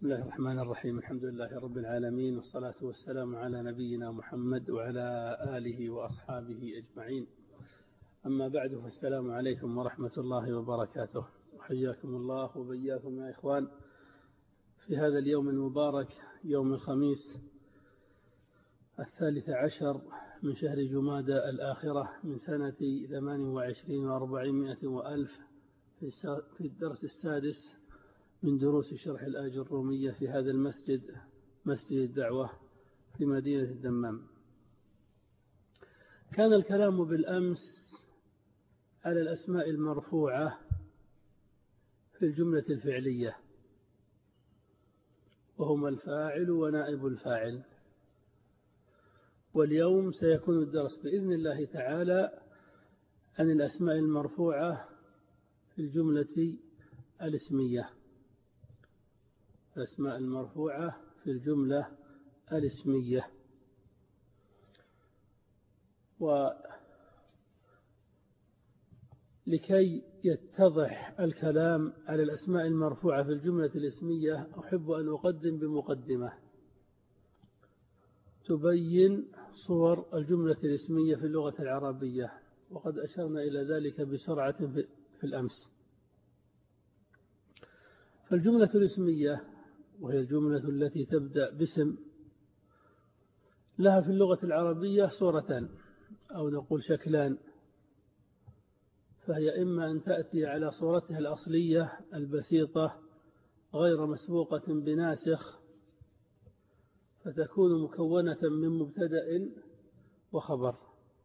بسم الله الرحمن الرحيم. الحمد لله رب العالمين، والصلاة والسلام على نبينا محمد وعلى آله وأصحابه أجمعين. أما بعد، فالسلام عليكم ورحمة الله وبركاته. وحياكم الله وبياكم يا إخوان في هذا اليوم المبارك، يوم الخميس 13 من شهر جمادى الآخرة من سنة 28 و400 وألف، في الدرس السادس من دروس شرح الآية الرومية في هذا المسجد، مسجد الدعوة في مدينة الدمام. كان الكلام بالأمس على الأسماء المرفوعة في الجملة الفعلية، وهما الفاعل ونائب الفاعل. واليوم سيكون الدرس بإذن الله تعالى عن الأسماء المرفوعة في الجملة الاسمية. الأسماء المرفوعة في الجملة الاسمية. ولكي يتضح الكلام على الأسماء المرفوعة في الجملة الاسمية، أحب أن أقدم بمقدمة تبين صور الجملة الاسمية في اللغة العربية، وقد أشرنا إلى ذلك بسرعة في الأمس. فالجملة الاسمية، وهي الجملة التي تبدأ باسم، لها في اللغة العربية صورتان، أو نقول شكلان. فهي إما أن تأتي على صورتها الأصلية البسيطة غير مسبوقة بناسخ، فتكون مكونة من مبتدأ وخبر،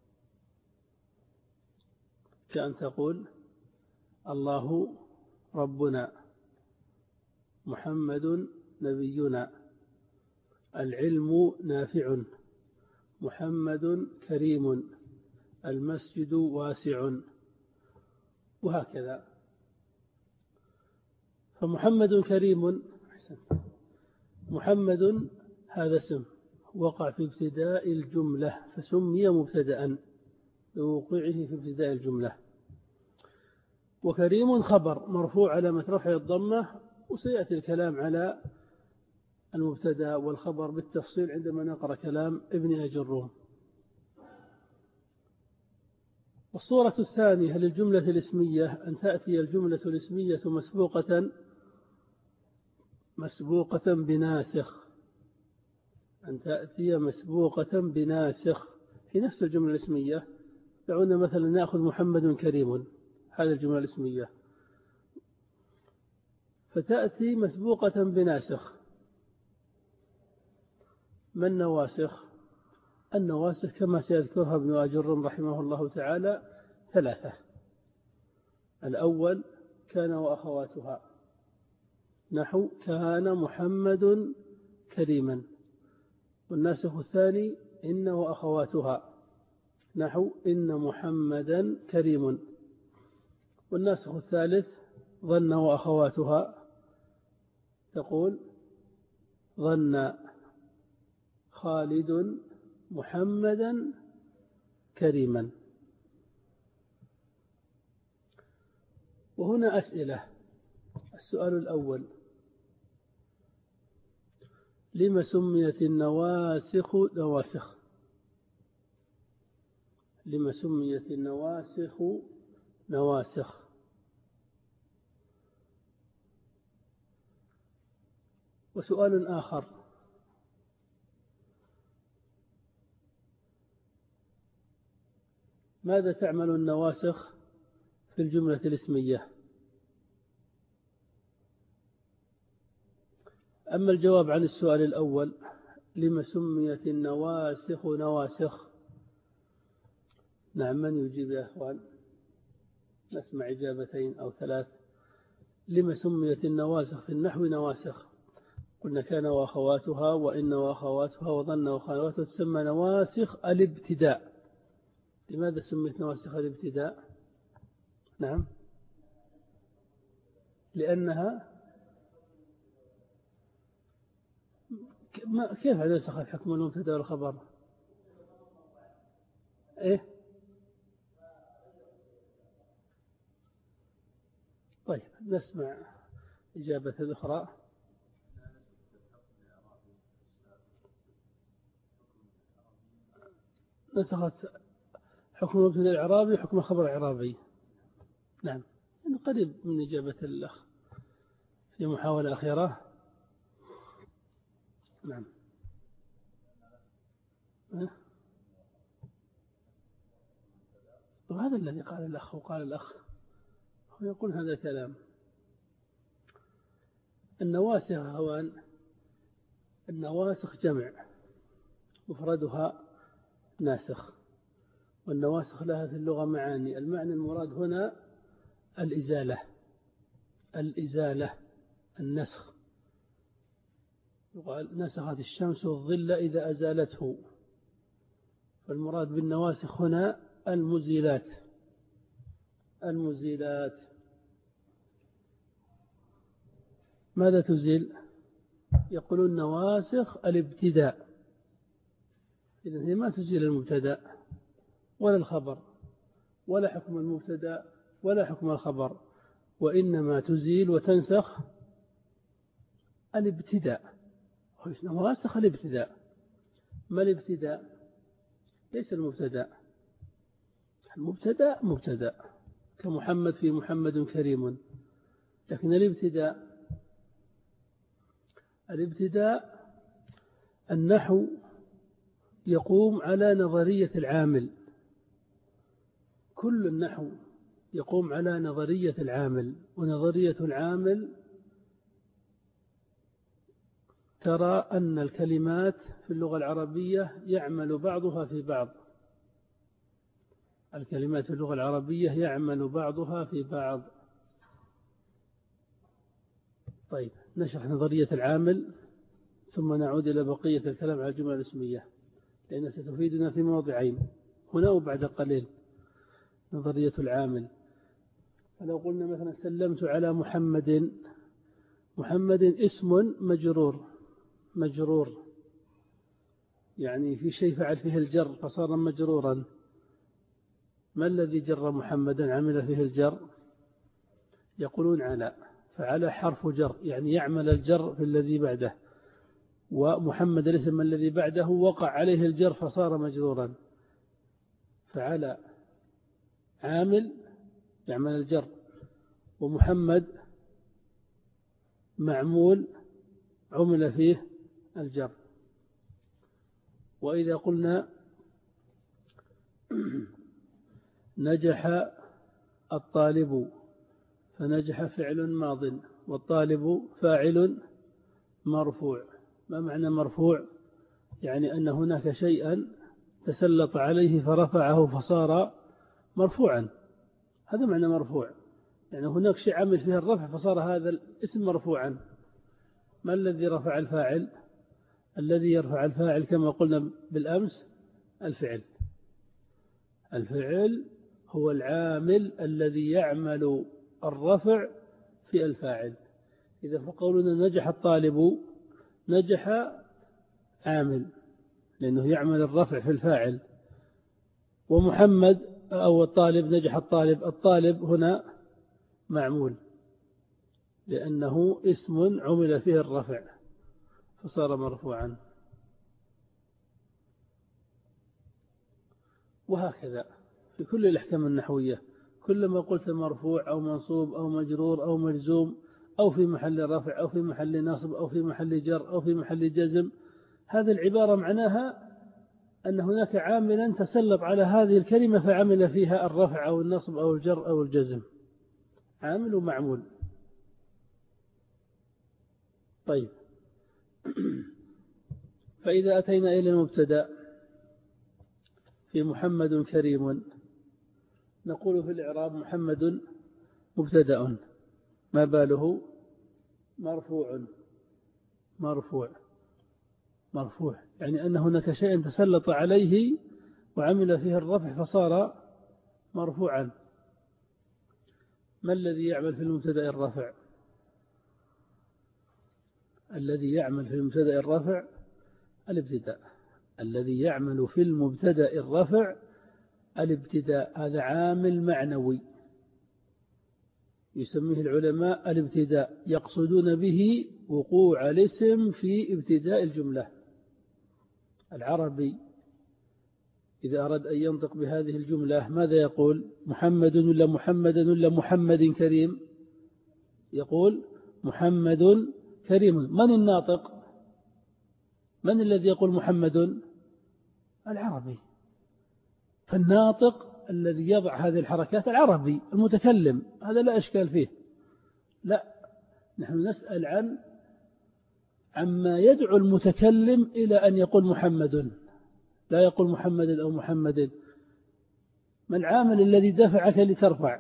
كأن تقول: الله ربنا، محمد نبينا، العلم نافع، محمد كريم، المسجد واسع، وهكذا. فمحمد كريم، محمد هذا اسم وقع في ابتداء الجملة فسمي مبتدأ لوقوعه في ابتداء الجملة. وكريم خبر مرفوع علامة رفعه الضمة، وسيأتي الكلام على المبتدأ والخبر بالتفصيل عندما نقرأ كلام ابن أجي الروم. والصورة الثانية للجملة الاسمية أن تأتي الجملة الاسمية مسبوقة بناسخ، أن تأتي مسبوقة بناسخ في نفس الجملة الاسمية. دعونا مثلا نأخذ محمد كريم، هذه الجملة الاسمية، فتأتي مسبوقة بناسخ. ما النواسخ؟ النواسخ كما سيذكرها ابن أجي الروم رحمه الله تعالى 3. الأول كان وأخواتها، نحو كان محمد كريما. والناسخ الثاني إن وأخواتها، نحو إن محمدا كريم. والناسخ الثالث ظن وأخواتها، تقول ظن خالد محمدا كريما. وهنا أسئلة. السؤال الأول: لما سميت النواسخ نواسخ؟ لما سميت النواسخ نواسخ؟ وسؤال آخر: ماذا تعمل النواسخ في الجملة الاسمية؟ أما الجواب عن السؤال الأول، لما سميت النواسخ نواسخ؟ نعم، من يجيب يا أخوان؟ نسمع إجابتين أو 3. لما سميت النواسخ في النحو نواسخ؟ قلنا كان وأخواتها، وإن وأخواتها، وظن وأخواتها، تسمى نواسخ الابتداء. لماذا سميت نواسخ الابتداء؟ نعم، لأنها كيف نسخ الحكم المبتدأ والخبر؟ إيه؟ طيب، نسمع إجابة أخرى. نسخت حكم المبتدأ الإعرابي وحكم الخبر الإعرابي. نعم، يعني قريب من إجابة الأخ في محاولة أخيرة. نعم. وهذا الذي قال الأخ، وقال الأخ هو يقول هذا الكلام. النواسخ هوان، النواسخ جمع مفردها ناسخ، والنواسخ لها في اللغة معاني. المعنى المراد هنا الإزالة، الإزالة، النسخ. يقال نسخت الشمس الظل إذا أزالته، فالمراد بالنواسخ هنا المزيلات، المزيلات. ماذا تزيل؟ يقولون نواسخ الابتداء، إذن هي ما تزيل المبتدأ ولا الخبر ولا حكم المبتدأ ولا حكم الخبر، وإنما تزيل وتنسخ الابتداء. نواسخ الابتداء. ما الابتداء؟ ليس المبتدأ، المبتدأ مبتدأ كمحمد في محمد كريم، لكن الابتداء، الابتداء النحو يقوم على نظرية العامل، كل النحو يقوم على نظرية العامل، ونظرية العامل ترى أن الكلمات في اللغة العربية يعمل بعضها في بعض، الكلمات في اللغة العربية يعمل بعضها في بعض. طيب، نشرح نظرية العامل ثم نعود إلى بقية الكلام على الجمل الاسمية، لأنها ستفيدنا في موضعين هنا وبعد قليل. نظرية العامل، فلو قلنا مثلا سلمت على محمد، محمد اسم مجرور، مجرور يعني في شيء فعل فيه الجر فصار مجرورا. ما الذي جر محمدا عمل فيه الجر؟ يقولون على، فعلى حرف جر يعني يعمل الجر في الذي بعده، ومحمد الاسم الذي بعده وقع عليه الجر فصار مجرورا، فعلى عامل يعمل الجر، ومحمد معمول عمل فيه الجر. وإذا قلنا نجح الطالب، فنجح فعل ماض والطالب فاعل مرفوع. ما معنى مرفوع؟ يعني أن هناك شيئا تسلط عليه فرفعه فصار مرفوعا، هذا معنى مرفوع، يعني هناك شيء عمل فيه الرفع فصار هذا الاسم مرفوعا. ما الذي رفع الفاعل؟ الذي يرفع الفاعل كما قلنا بالأمس الفعل، الفعل هو العامل الذي يعمل الرفع في الفاعل. إذا فقولنا نجح الطالب، نجح عامل لأنه يعمل الرفع في الفاعل، ومحمد أو الطالب نجح الطالب، الطالب هنا معمول لأنه اسم عمل فيه الرفع فصار مرفوعا. وهكذا في كل الأحكام النحوية، كلما قلت مرفوع أو منصوب أو مجرور أو مجزوم أو في محل رفع أو في محل نصب أو في محل جر أو في محل جزم، هذه العبارة معناها أن هناك عاملا تسلط على هذه الكلمة فعمل فيها الرفع أو النصب أو الجر أو الجزم، عامل ومعمول. طيب، فإذا أتينا إلى المبتدأ في محمد كريم، نقول في الإعراب محمد مبتدأ، ما باله؟ مرفوع، مرفوع، مرفوع، يعني أن هناك شيء تسلط عليه وعمل فيه الرفع فصار مرفوعا. ما الذي يعمل في المبتدأ الرفع؟ الذي يعمل في المبتدأ الرفع الابتداء، الذي يعمل في المبتدأ الرفع الابتداء، هذا عامل معنوي يسميه العلماء الابتداء، يقصدون به وقوع الاسم في ابتداء الجملة. العربي إذا أراد أن ينطق بهذه الجملة ماذا يقول؟ محمد ولا محمدا ولا محمد كريم؟ يقول محمد كريم. من الناطق؟ من الذي يقول محمد؟ العربي. فالناطق الذي يضع هذه الحركات العربي المتكلم، هذا لا إشكال فيه. لا، نحن نسأل عما يدعو المتكلم إلى أن يقول محمد، لا يقول محمد أو محمد. ما العامل الذي دفعك لترفع؟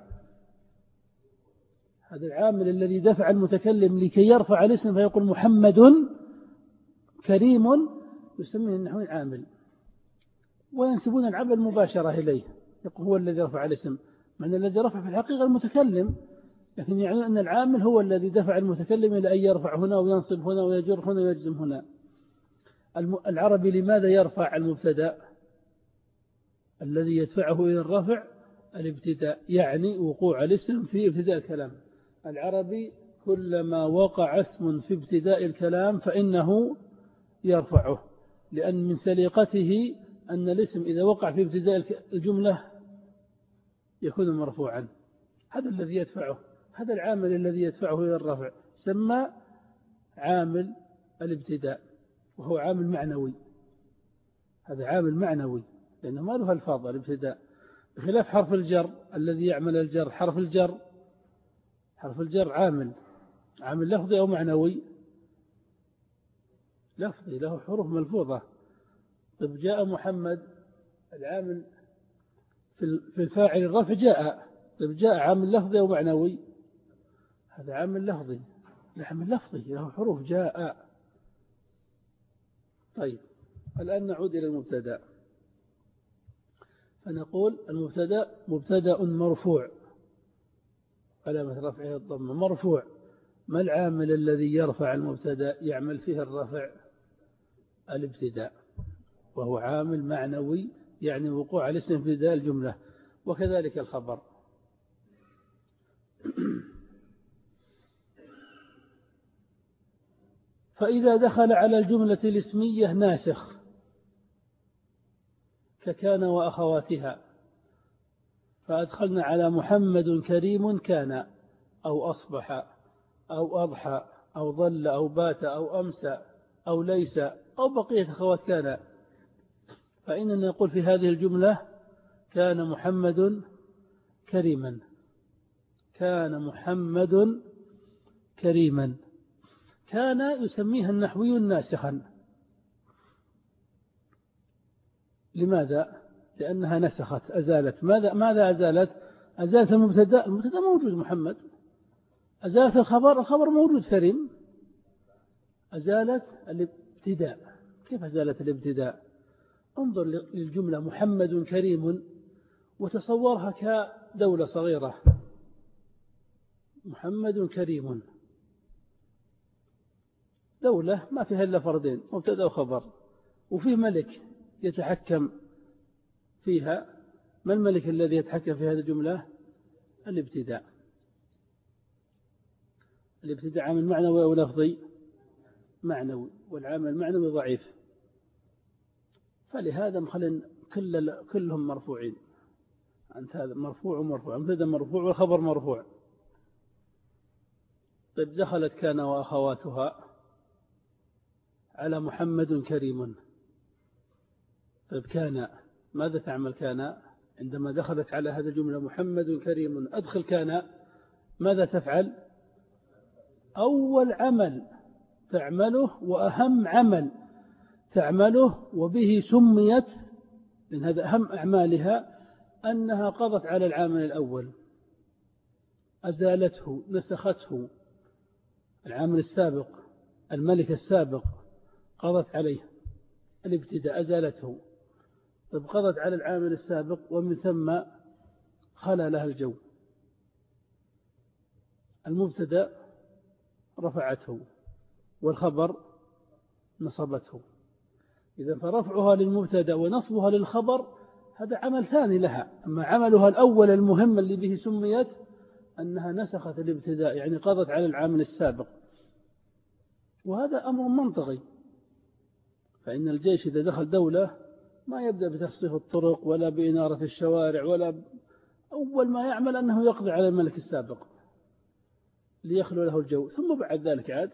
هذا العامل الذي دفع المتكلم لكي يرفع الاسم فيقول محمد كريم، يسميه النحويين عامل، وينسبون العمل مباشرة إليه، يقول هو الذي رفع الاسم، مع أن الذي رفع في الحقيقة المتكلم، لكن يعني أن العامل هو الذي دفع المتكلم إلى أن يرفع هنا وينصب هنا ويجر هنا ويجزم هنا. العربي لماذا يرفع المبتدأ؟ الذي يدفعه إلى الرفع الابتداء، يعني وقوع الاسم في ابتداء الكلام. العربي كلما وقع اسم في ابتداء الكلام فإنه يرفعه، لأن من سليقته أن الاسم إذا وقع في ابتداء الجملة يكون مرفوعا. هذا الذي يدفعه، هذا العامل الذي يدفعه إلى الرفع سمى عامل الابتداء، وهو عامل معنوي. هذا عامل معنوي لأنه ما له الفاظ الابتداء، بخلاف حرف الجر الذي يعمل الجر. حرف الجر عامل لفظي أو معنوي؟ لفظي، له حروف ملفوظة. طيب جاء محمد، العامل في الفاعل الرفع جاء. طيب جاء عامل لفظي أو معنوي؟ هذا عامل لفظي، له حروف جاء. طيب الآن نعود إلى المبتدأ، فنقول المبتدأ مبتدأ مرفوع، علامة رفعه الضمة، مرفوع. ما العامل الذي يرفع المبتدأ يعمل فيه الرفع؟ الابتداء، وهو عامل معنوي، يعني وقوع الاسم في ابتداء الجملة. وكذلك الخبر. فإذا دخل على الجملة الاسمية ناسخ ككان وأخواتها، فأدخلنا على محمد كريم كان أو أصبح أو أضحى أو ظل أو بات أو أمسى أو ليس أو بقية أخوات كان، فإننا نقول في هذه الجملة كان محمد كريما. كان محمد كريما. كان يسميها النحوي ناسخا. لماذا؟ لأنها نسخت، أزالت. ماذا أزالت؟ أزالت المبتدأ موجود محمد. أزالت الخبر موجود كريم. أزالت الابتداء. كيف أزالت الابتداء؟ انظر للجملة محمد كريم وتصورها كدولة صغيرة. محمد كريم، دولة ما فيها إلا فردين، مبتدأ وخبر، وفيه ملك يتحكم فيها. ما الملك الذي يتحكم في هذه الجملة؟ الابتداء. الابتداء عامل معنوي أو لفظي؟ معنوي، والعامل المعنوي ضعيف، فلهذا كلهم مرفوعين. أنت هذا مرفوع ومرفوع، المبتدأ مرفوع والخبر مرفوع. طيب دخلت كان وأخواتها على محمد كريم. طيب كان ماذا تعمل؟ كان عندما دخلت على هذا الجملة محمد كريم، أدخل كان، ماذا تفعل؟ أول عمل تعمله وأهم عمل تعمله، وبه سميت، لأن هذا أهم أعمالها، أنها قضت على العامل الأول، أزالته، نسخته. العامل السابق، الملك السابق، قضت عليه الابتداء، أزالته. طيب قضت على العامل السابق، ومن ثم خلى لها الجو. المبتدأ رفعته والخبر نصبته. إذا فرفعها للمبتدأ ونصبها للخبر هذا عمل ثاني لها. أما عملها الأول المهم اللي به سميت أنها نسخت الابتداء، يعني قضت على العامل السابق. وهذا أمر منطقي، فإن الجيش إذا دخل دولة ما يبدأ بتصريف الطرق ولا بإنارة الشوارع أول ما يعمل أنه يقضي على الملك السابق ليخلو له الجو، ثم بعد ذلك عاد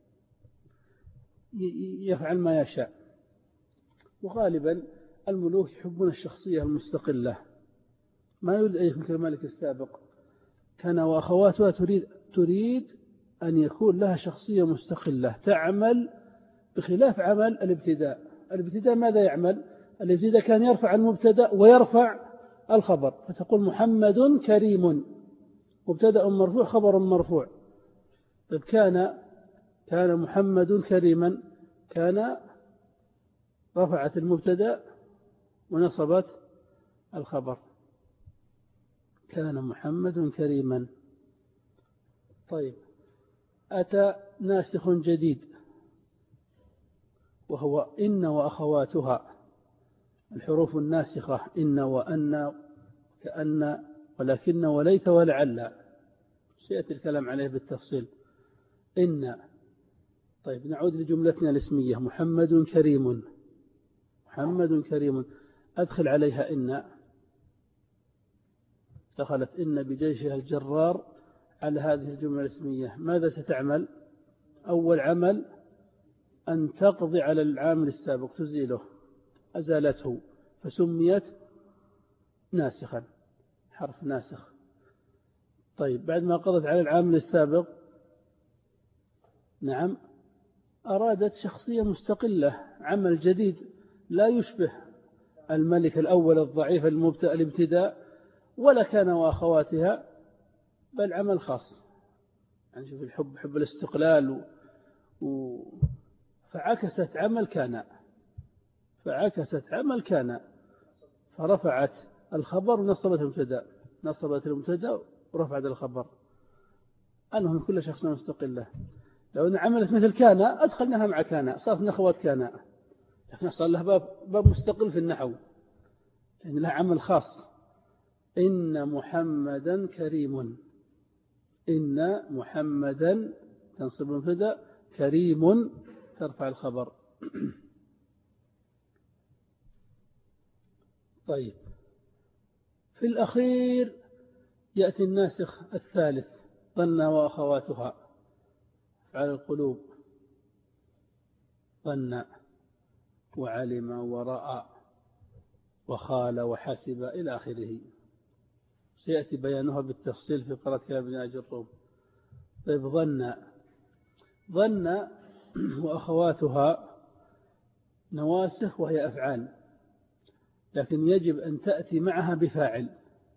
يفعل ما يشاء. وغالبا الملوك يحبون الشخصية المستقلة، ما يريد أن يكون كالملك السابق. كان وأخواتها تريد أن يكون لها شخصية مستقلة تعمل بخلاف عمل الابتداء. الابتداء ماذا يعمل؟ الابتداء كان يرفع المبتدأ ويرفع الخبر، فتقول محمد كريم، مبتدأ مرفوع خبر مرفوع. طيب كان محمد كريما، كان رفعت المبتدأ ونصبت الخبر، كان محمد كريما. طيب أتى ناسخ جديد وهو إن وأخواتها، الحروف الناسخة إن وأن كأن ولكن وليت ولعل، سيأتي الكلام عليه بالتفصيل. إن. طيب نعود لجملتنا الاسمية محمد كريم، محمد كريم، أدخل عليها إن، دخلت إن بجيشها الجرار على هذه الجملة الاسمية. ماذا ستعمل؟ أول عمل أن تقضي على العامل السابق، تزيله، أزالته، فسميت ناسخا، حرف ناسخ. طيب بعد ما قضت على العامل السابق، نعم، أرادت شخصية مستقلة، عمل جديد لا يشبه الملك الأول الضعيف الابتداء ولا كان وأخواتها، بل عمل خاص. يعني شوف الحب، حب الاستقلال فعكست عمل كان، فرفعت الخبر ونصبت المبتدأ، نصبت المبتدأ ورفعت الخبر. أنهم كل شخص مستقلة. لو أن عملت مثل كان أدخلناها مع كان، صارت من أخوات كان، لكن صار لها باب مستقل في النحو، لأن لها عمل خاص. إن محمدا كريم، إن محمدا تنصب المبتدأ، كريم ترفع الخبر. طيب في الأخير يأتي الناسخ الثالث ظن وأخواتها، على القلوب، ظن وعلم ورأى وخال وحسب إلى آخره، سيأتي بيانها بالتفصيل في قراءة كلام ابن أجي الروم. طيب ظن وأخواتها نواسخ وهي أفعال، لكن يجب أن تأتي معها بفاعل،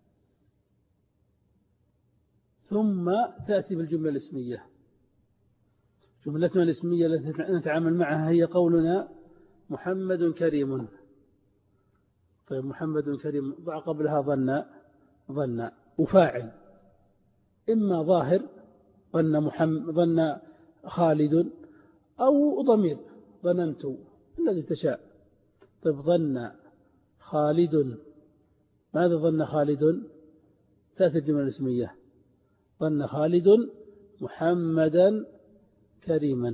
ثم تأتي بالجملة الاسمية. جملتنا الاسمية التي نتعامل معها هي قولنا محمد كريم. طيب محمد كريم، ضع قبلها ظن وفاعل، إما ظاهر ظن خالد، أو ضمير ظننت، الذي تشاء. طيب ظن خالد، ماذا ظن خالد؟ تأتي الجملة الاسمية، ظن خالد محمدا كريما،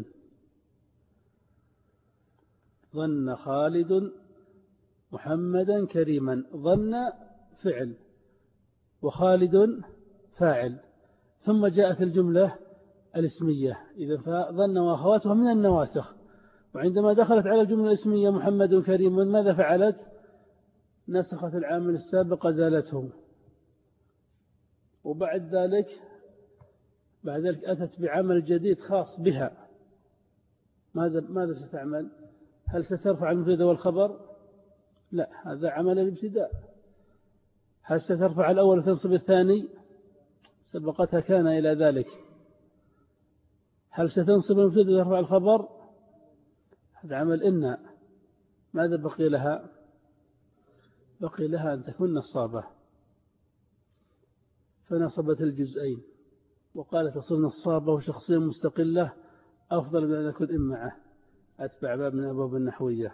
ظن خالد محمدا كريما. ظن فعل وخالد فاعل، ثم جاءت الجملة الاسمية. إذا فظن وأخواتها من النواسخ، وعندما دخلت على الجملة الاسمية محمد كريم، ماذا فعلت؟ نسخت العامل السابق، زالته. وبعد ذلك أتت بعمل جديد خاص بها. ماذا ستعمل؟ هل سترفع المبتدأ والخبر؟ لا، هذا عمل الابتداء. هل سترفع الأول وتنصب الثاني؟ سبقتها كان إلى ذلك. هل ستنصب المبتدأ وترفع الخبر؟ هذا عمل إن. ماذا بقي لها؟ بقي لها أن تكون نصابة، فنصبت الجزئين، وقالت تصير نصابة وشخصية مستقلة أفضل من أن أكون معه، أتبع باب من أبواب النحوية.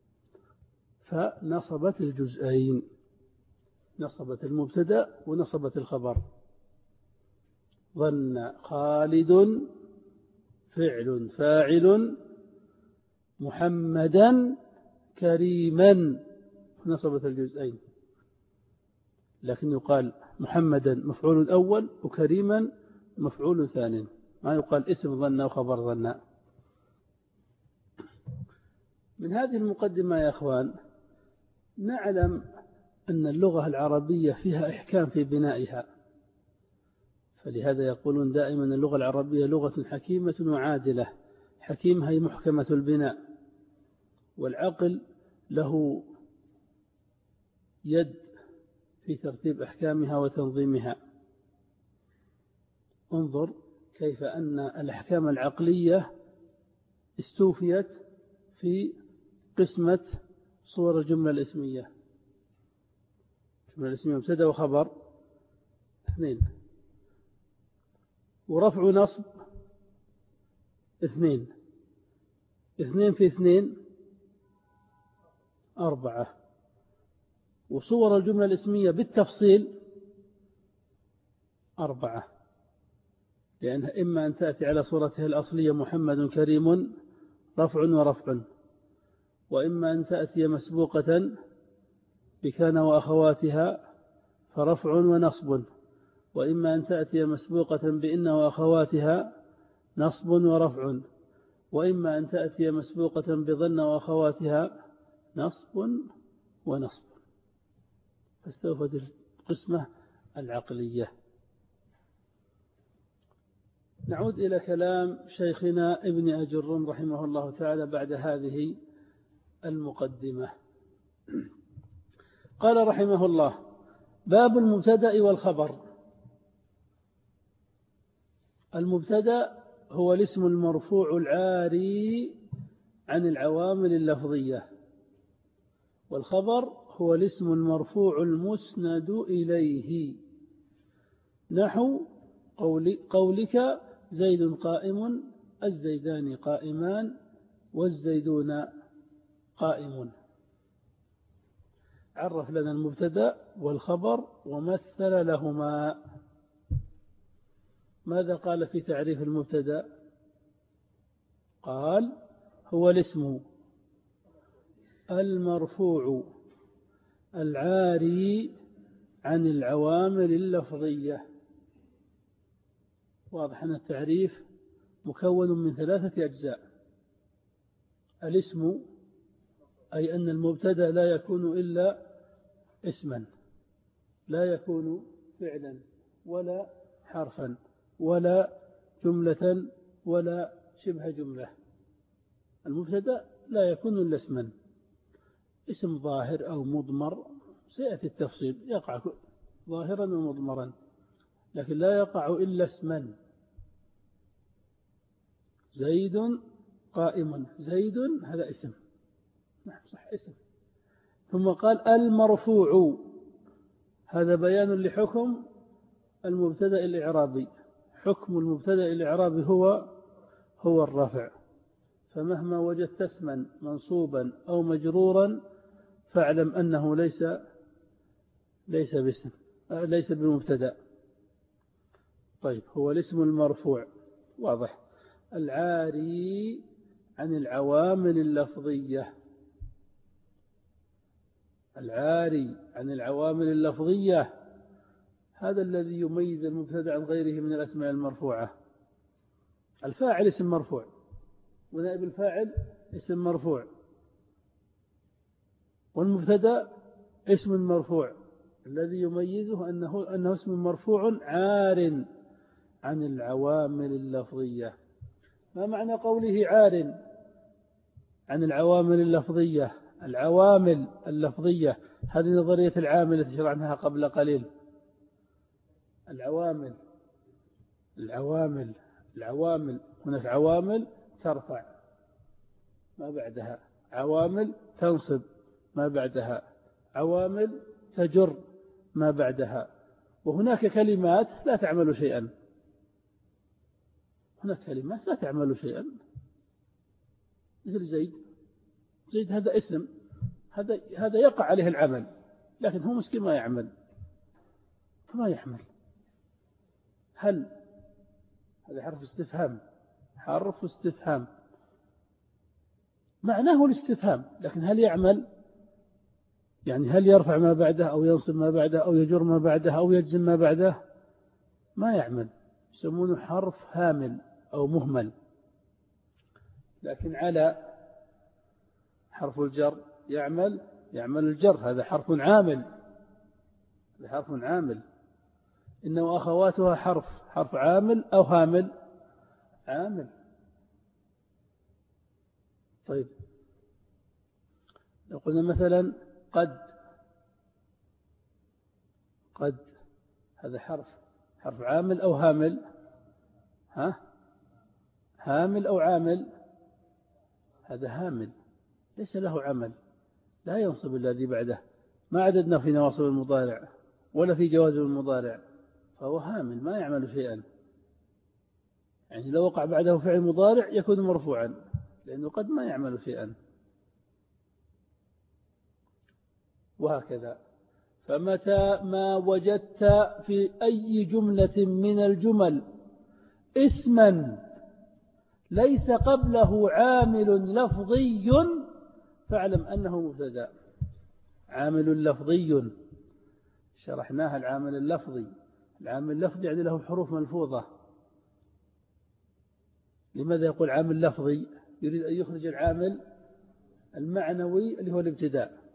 فنصبت الجزئين، نصبت المبتدأ ونصبت الخبر. ظن خالد فعل فاعل محمدا كريما نصبت الجزئين، لكن يقال محمدا مفعول أول وكريما مفعول ثاني، ما يقال اسم ظن وخبر ظن. من هذه المقدمة يا أخوان نعلم أن اللغة العربية فيها إحكام في بنائها، فلهذا يقولون دائما اللغة العربية لغة حكيمة وعادلة. حكيم هي محكمة البناء، والعقل له يد في ترتيب أحكامها وتنظيمها. انظر كيف أن الأحكام العقلية استوفيت في قسمة صور الجملة الاسمية. الجملة الاسمية مبتدأ وخبر 2، ورفع نصب 2، 2 في 2 4، وصور الجملة الاسمية بالتفصيل 4، لأنها إما أن تأتي على صورتها الأصلية محمد كريم رفع ورفع، وإما أن تأتي مسبوقة بكان وأخواتها فرفع ونصب، وإما أن تأتي مسبوقة بإن وأخواتها نصب ورفع، وإما أن تأتي مسبوقة بظن وأخواتها نصب ونصب. فاستوفت القسمة العقلية. نعود إلى كلام شيخنا ابن أجرم رحمه الله تعالى بعد هذه المقدمة. قال رحمه الله: باب المبتدأ والخبر. المبتدأ هو الاسم المرفوع العاري عن العوامل اللفظية، والخبر هو الاسم المرفوع المسند إليه، نحو قولك زيد قائم، الزيدان قائمان، والزيدون قائمون. عرف لنا المبتدأ والخبر ومثل لهما. ماذا قال في تعريف المبتدأ؟ قال: هو الاسم المرفوع العاري عن العوامل اللفظية. واضح أن التعريف مكون من 3 أجزاء. الاسم أي أن المبتدأ لا يكون إلا اسما، لا يكون فعلا ولا حرفا ولا جملة ولا شبه جملة. المبتدأ لا يكون إلا اسما، اسم ظاهر أو مضمر، سيأتي التفصيل، يقع ظاهرا ومضمرا، لكن لا يقع إلا اسما. زيد قائم، زيد هذا اسم، صح اسم. ثم قال المرفوع، هذا بيان لحكم المبتدأ الإعرابي. حكم المبتدأ الإعرابي هو الرفع، فمهما وجدت اسما منصوبا أو مجرورا فاعلم أنه ليس باسم، ليس بمبتدأ. طيب، هو الاسم المرفوع واضح العاري عن العوامل اللفظية. العاري عن العوامل اللفظية هذا الذي يميز المبتدأ عن غيره من الأسماء المرفوعة. الفاعل اسم مرفوع، ونائب الفاعل اسم مرفوع، والمبتدأ اسم مرفوع. الذي يميزه أنه اسم مرفوع عار عن العوامل اللفظية. ما معنى قوله عار عن العوامل اللفظية؟ العوامل اللفظية هذه نظرية العامل التي شرعناها قبل قليل. العوامل هناك عوامل ترفع ما بعدها، عوامل تنصب ما بعدها، عوامل تجر ما بعدها، وهناك كلمات لا تعمل شيئا. هناك كلمات لا تعمل شيئا، مثل زيد. زيد هذا اسم، هذا يقع عليه العمل، لكن هو مسكين ما يعمل، فما يحمل. هل هذا حرف استفهام معناه الاستفهام، لكن هل يعمل؟ يعني هل يرفع ما بعده أو ينصب ما بعده أو يجر ما بعده أو يجزم ما بعده؟ ما يعمل، يسمونه حرف هامل أو مهمل. لكن على حرف الجر يعمل الجر، هذا حرف عامل، هذا حرف عامل. إنه أخواتها حرف عامل أو هامل، عامل. طيب لو قلنا مثلا قد هذا حرف عامل أو هامل؟ هامل أو عامل؟ هذا هامل، ليس له عمل، لا ينصب الذي بعده، ما عددنا في نواصب المضارع ولا في جوازم المضارع، فهو هامل ما يعمل شيئا. يعني لو وقع بعده فعل مضارع يكون مرفوعا، لأنه قد ما يعمل شيئا. وهكذا. فمتى ما وجدت في أي جملة من الجمل اسما ليس قبله عامل لفظي فاعلم أنه مبتدأ. عامل لفظي شرحناها. العامل اللفظي يعني له حروف ملفوظة. لماذا يقول عامل لفظي؟ يريد أن يخرج العامل المعنوي اللي هو الابتداء.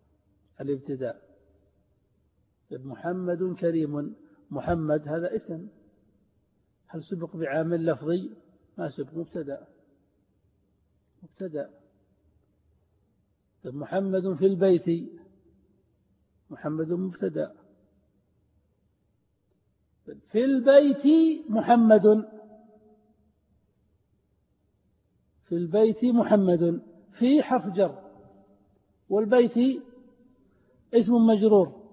محمد كريم، محمد هذا اسم، هل سبق بعامل لفظي؟ ما سبق، مبتدأ. محمد في البيت، محمد مبتدأ. في البيت محمد، في حرف جر، والبيت اسم مجرور.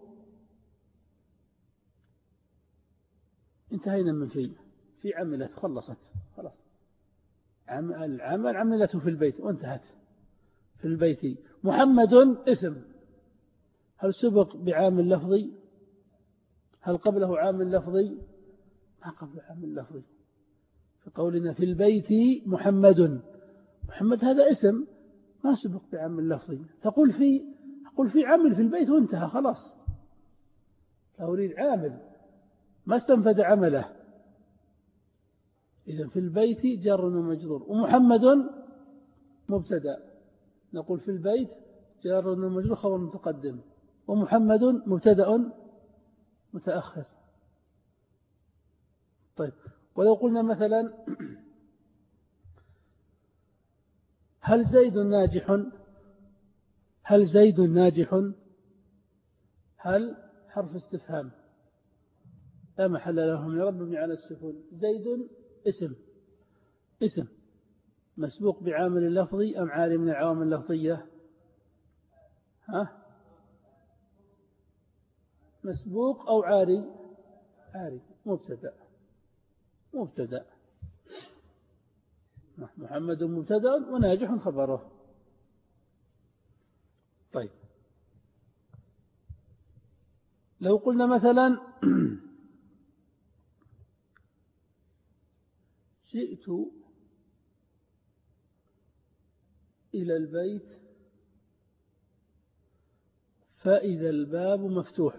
انتهينا من في عملت، خلصت خلاص. العمل عملته في البيت وانتهت. في البيت محمد اسم، هل سبق بعامل لفظي؟ هل قبله عامل لفظي؟ ما قبله عامل لفظي. فقولنا في البيت محمد هذا اسم ما سبق بعامل لفظي. تقول في عامل في البيت وانتهى خلاص. لا أريد عامل ما استنفد عمله. إذن في البيت جر ومجرور، ومحمد مبتدأ. نقول في البيت جر ومجرور خبر متقدم، ومحمد مبتدأ متأخر. طيب ولو قلنا مثلا هل زيد ناجح؟ هل حرف استفهام لا محل له من إعراب مبني على السكون. زيد اسم مسبوق بعامل لفظي أم عاري من العوامل اللفظية؟ مسبوق أو عاري؟ مبتدأ. محمد مبتدأ وناجح خبره. طيب لو قلنا مثلا جئت إلى البيت فإذا الباب مفتوح.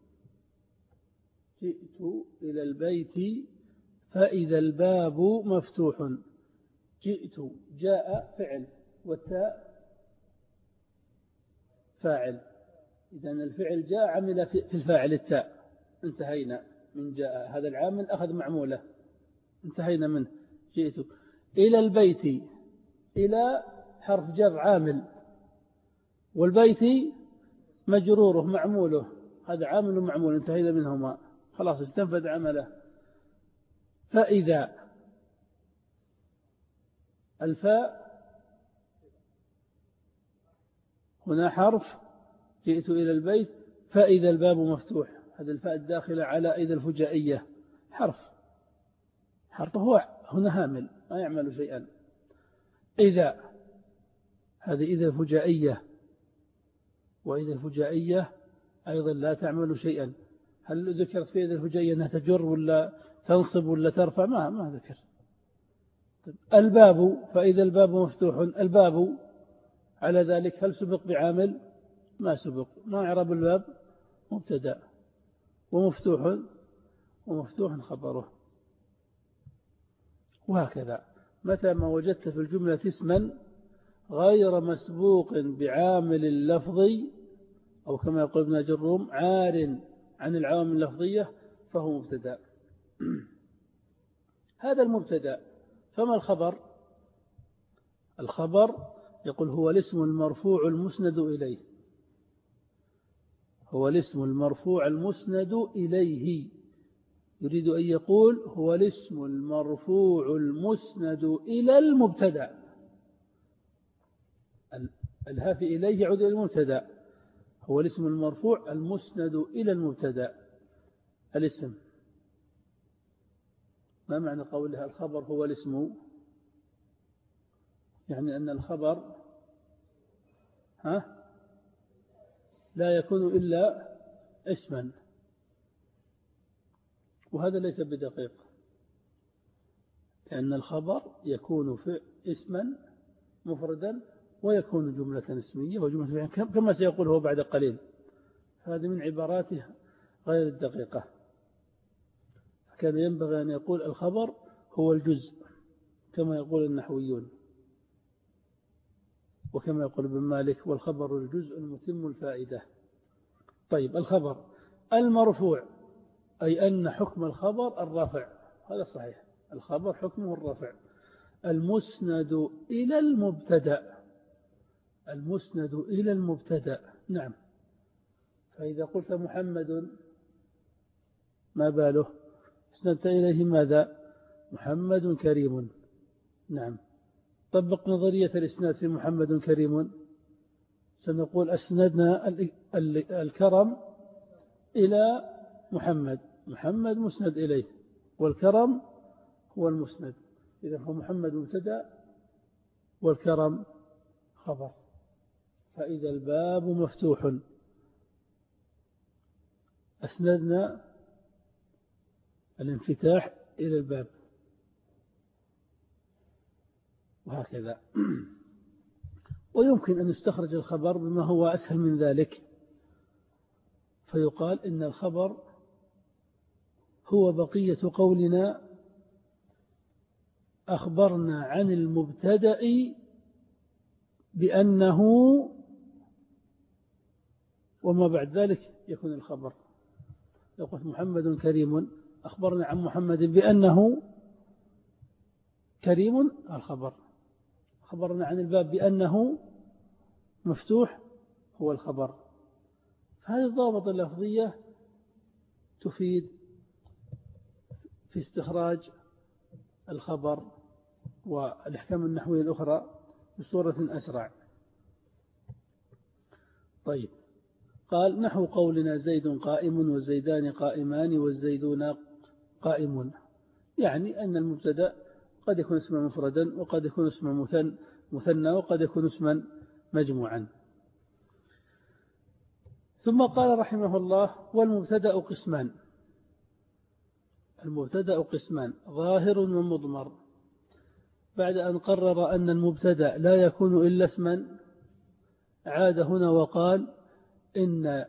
جئت إلى البيت فإذا الباب مفتوح. جئت جاء فعل والتاء فاعل، إذن الفعل جاء عمل في الفاعل التاء. انتهينا من جاء، هذا العامل أخذ معموله، انتهينا منه. جئت إلى البيت، إلى حرف جر عامل، والبيت مجروره معموله، هذا عامل ومعمول، انتهينا منهما خلاص استنفذ عمله. فإذا الفاء هنا حرف، جئت إلى البيت فإذا الباب مفتوح، هذا الفاء الداخلة على إذا الفجائية حرف هو هنا هامل ما يعمل شيئا. إذا هذه إذا الفجائية، وإذا الفجائية أيضا لا تعمل شيئا. هل ذكرت في إذا الفجائية أنها تجر ولا تنصب ولا ترفع؟ ما ذكر. الباب فإذا الباب مفتوح، الباب على ذلك هل سبق بعامل؟ ما سبق. ما إعراب الباب؟ مبتدأ ومفتوح خبره. وهكذا متى ما وجدت في الجملة اسما غير مسبوق بعامل لفظي أو كما يقول ابن جروم عار عن العوامل اللفظية فهو مبتدأ. هذا المبتدأ. فما الخبر؟ الخبر يقول هو الاسم المرفوع المسند إليه. هو الاسم المرفوع المسند إليه. يريد أن يقول هو الاسم المرفوع المسند إلى المبتدأ. الهاء في إليه يعود إلى المبتدأ. هو الاسم المرفوع المسند إلى المبتدأ. الاسم. ما معنى قولها الخبر هو الاسم؟ يعني أن الخبر لا يكون إلا اسما، وهذا ليس بدقيق، لأن الخبر يكون في اسما مفردا ويكون جملة اسمية وجملة فعلية كما سيقول هو بعد قليل. هذه من عباراته غير الدقيقة. كان ينبغي أن يقول الخبر هو الجزء كما يقول النحويون، وكما يقول ابن مالك والخبر الجزء المتم الفائدة. طيب الخبر المرفوع أي أن حكم الخبر الرفع، هذا صحيح، الخبر حكمه الرفع. المسند إلى المبتدأ. المسند إلى المبتدأ. نعم. فإذا قلت محمد ما باله؟ اسندت إليه ماذا؟ محمد كريم. نعم. طبق نظرية الإسناد في محمد كريم. سنقول أسندنا الكرم إلى محمد. محمد مسند إليه والكرم هو المسند. إذا هو محمد مبتدأ والكرم خبر. فإذا الباب مفتوح أسندنا الانفتاح إلى الباب، وهكذا. ويمكن أن يستخرج الخبر بما هو أسهل من ذلك، فيقال إن الخبر هو بقية قولنا أخبرنا عن المبتدأ بأنه، وما بعد ذلك يكون الخبر. يقول محمد كريم، أخبرنا عن محمد بأنه كريم، الخبر. خبرنا عن الباب بأنه مفتوح، هو الخبر. هذه الضوابط اللفظية تفيد في استخراج الخبر والأحكام النحوية الأخرى بصورة أسرع. طيب، قال نحو قولنا زيد قائم والزيدان قائمان والزيدون قائمون، يعني أن المبتدأ قد يكون اسما مفردا وقد يكون اسما مثنى وقد يكون اسما مجموعا. ثم قال رحمه الله والمبتدأ قسمان. المبتدأ قسمان ظاهر ومضمر. بعد أن قرر أن المبتدأ لا يكون إلا اسما عاد هنا وقال إن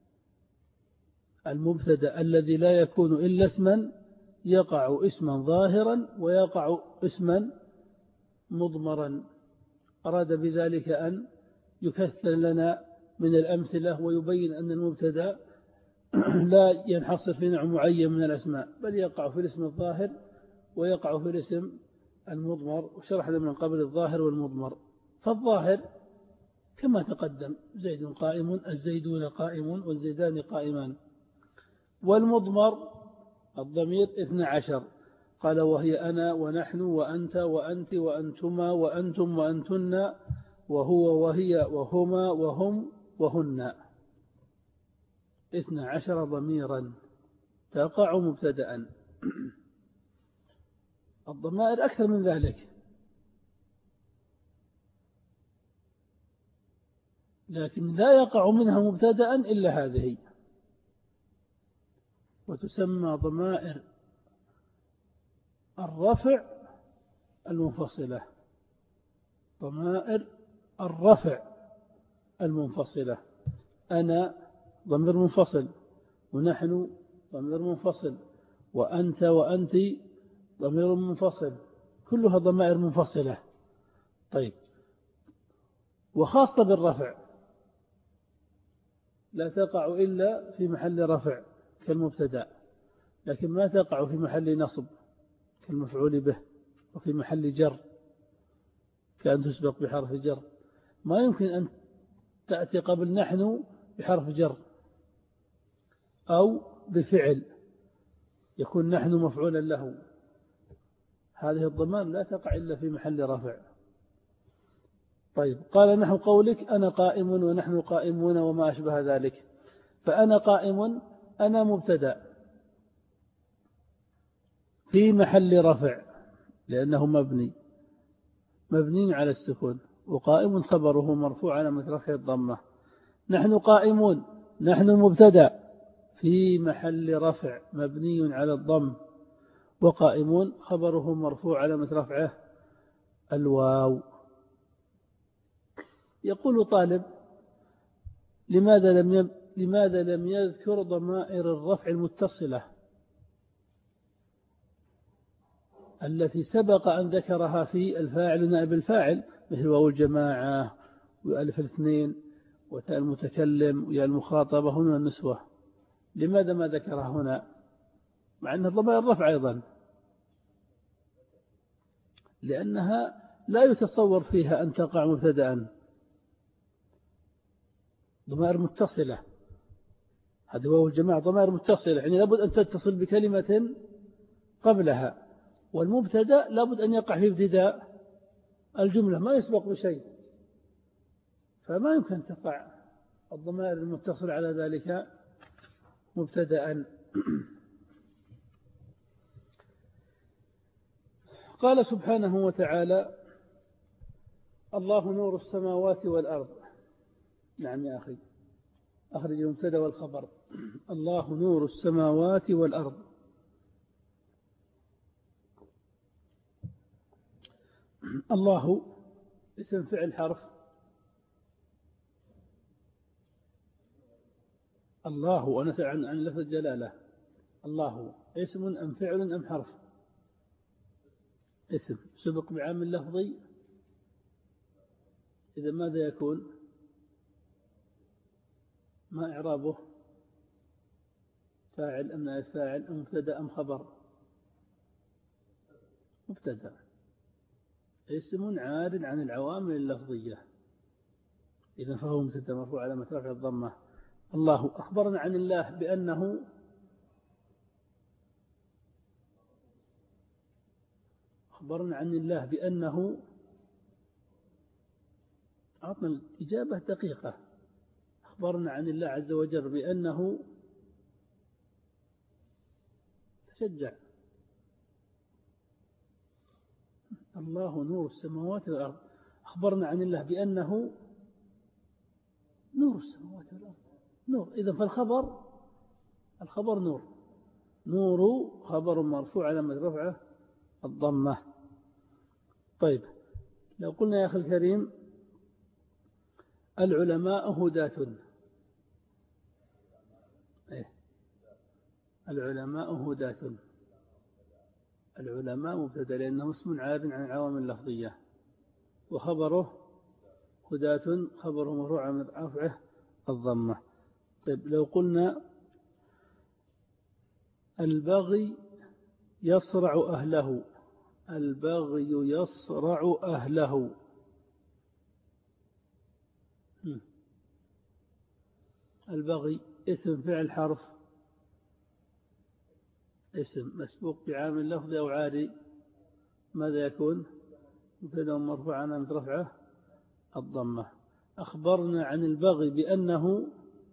المبتدأ الذي لا يكون إلا اسما يقع اسما ظاهرا ويقع اسما مضمرا. أراد بذلك أن يكثر لنا من الأمثلة ويبين أن المبتدأ لا ينحصر في نوع معين من الأسماء، بل يقع في الاسم الظاهر ويقع في الاسم المضمر. وشرحنا من قبل الظاهر والمضمر. فالظاهر كما تقدم زيد قائم، الزيدون قائمون، والزيدان قائمان. والمضمر الضمير 12، قال وهي أنا ونحن وأنت وأنت وأنتما وأنتم وأنتن وهو وهي وهما وهم وهن. 12 ضميرا تقع مبتدأ. الضمائر أكثر من ذلك، لكن لا يقع منها مبتدأ إلا هذه، وتسمى ضمائر الرفع المنفصلة. ضمائر الرفع المنفصلة. أنا ضمير منفصل، ونحن ضمير منفصل، وأنت وأنت ضمير منفصل، كلها ضمائر منفصلة. طيب، وخاصة بالرفع لا تقع إلا في محل رفع كالمبتدأ، لكن ما تقع في محل نصب كالمفعول به، وفي محل جر كأن تسبق بحرف جر. ما يمكن أن تأتي قبل نحن بحرف جر أو بفعل يكون نحن مفعولا له، هذه الضمائر لا تقع إلا في محل رفع. طيب، قال نحو قولك أنا قائم ونحن قائمون وما أشبه ذلك. فأنا قائم، أنا مبتدأ في محل رفع لأنه مبني على السكون، وقائم خبره مرفوع على رفعه الضمة. نحن قائمون، نحن مبتدأ في محل رفع مبني على الضم، وقائمون خبره مرفوع على رفعه الواو. يقول طالب: لماذا لم يذكر ضمائر الرفع المتصلة التي سبق أن ذكرها في الفاعل ونائب الفاعل، مثل واو الجماعة وألف الاثنين وتاء المتكلم ويا المخاطبة هنا النسوة؟ لماذا ما ذكرها هنا مع أنها ضمائر الرفع أيضا؟ لأنها لا يتصور فيها أن تقع مبتدأ، ضمائر متصلة. هذه واو الجماعة ضمائر متصلة، يعني لابد أن تتصل بكلمة قبلها، والمبتدأ لابد أن يقع في ابتداء الجملة، ما يسبق بشيء، فما يمكن أن تقع الضمائر المتصلة على ذلك مبتدأ. قال سبحانه وتعالى: الله نور السماوات والأرض. نعم يا أخي، أخرج المبتدأ والخبر. الله نور السماوات والأرض. الله اسم فعل حرف. الله، ونسأل عن لفظ الجلالة. الله اسم أم فعل أم حرف؟ اسم سبق بعامل لفظي، إذا ماذا يكون؟ ما إعرابه؟ فاعل أم نائب فاعل أم مبتدأ أم خبر؟ مبتدأ، اسم عار عن العوامل اللفظية، إذا فهو مبتدأ مرفوع على رفع الضمة. الله أخبرنا عن الله بأنه أعطنا الإجابة دقيقة. أخبرنا عن الله عز وجل بأنه تشجع. الله نور السماوات والأرض. أخبرنا عن الله بأنه نور السماوات والأرض، نور. إذن فالخبر نور خبر مرفوع على رفعه الضمة. طيب، لو قلنا يا أخي الكريم العلماء هداة. العلماء هداة. العلماء مبتدأ لأنه اسم عار عن العوامل اللفظية، وخبره هداة خبره مرفوع من رفعه الضمة. طيب، لو قلنا البغي يصرع أهله. البغي يصرع أهله. البغي اسم فعل حرف، اسم مسبوق بعامل لفظي أو عاري، ماذا يكون؟ مبتدأ مرفوع على رفعه الضمة. أخبرنا عن البغي بأنه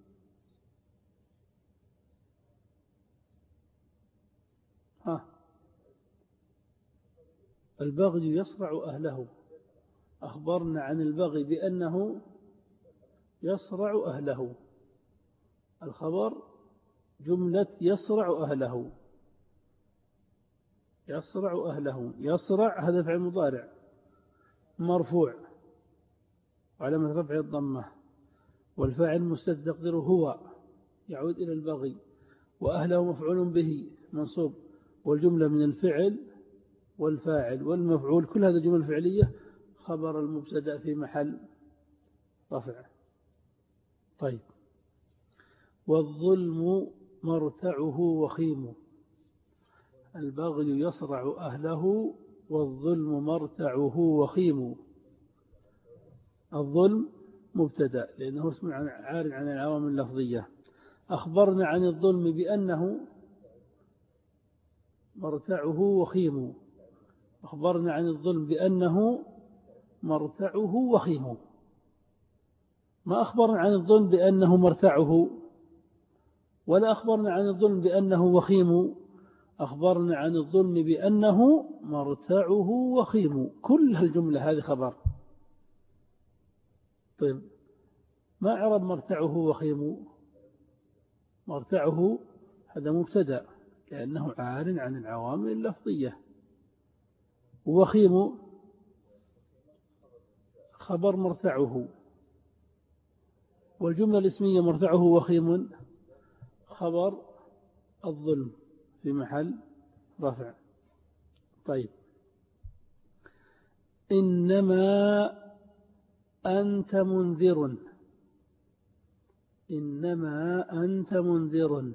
البغي يصرع أهله. أخبرنا عن البغي بأنه يصرع أهله. الخبر جملة يصرع أهله. يصرع أهله. يصرع هذا فعل مضارع مرفوع وعلامة رفعه الضمة، والفاعل مستتر تقديره هو يعود إلى البغي، وأهله مفعول به منصوب، والجملة من الفعل والفاعل والمفعول كل هذه الجمل الفعلية خبر المبتدأ في محل رفع. طيب. والظلم مرتعه وخيم، البغي يصرع أهله والظلم مرتعه وخيم. الظلم مبتدأ لأنه اسم عار عن العوامل اللفظية. أخبرنا عن الظلم بأنه مرتعه وخيم، أخبرنا عن الظلم بأنه مرتعه وخيم، ما أخبرنا عن الظلم بأنه مرتعه ولا أخبرنا عن الظلم بأنه وخيم، أخبرنا عن الظلم بأنه مرتعه وخيم، كل الجملة هذه خبر. طيب، ما عرب مرتعه وخيم؟ مرتعه هذا مبتدأ لأنه عار عن العوامل اللفظية، وخيم خبر مرتعه، والجملة الاسمية مرتعه وخيم خبر الظلم في محل رفع. طيب. إنما أنت منذر، إنما أنت منذر.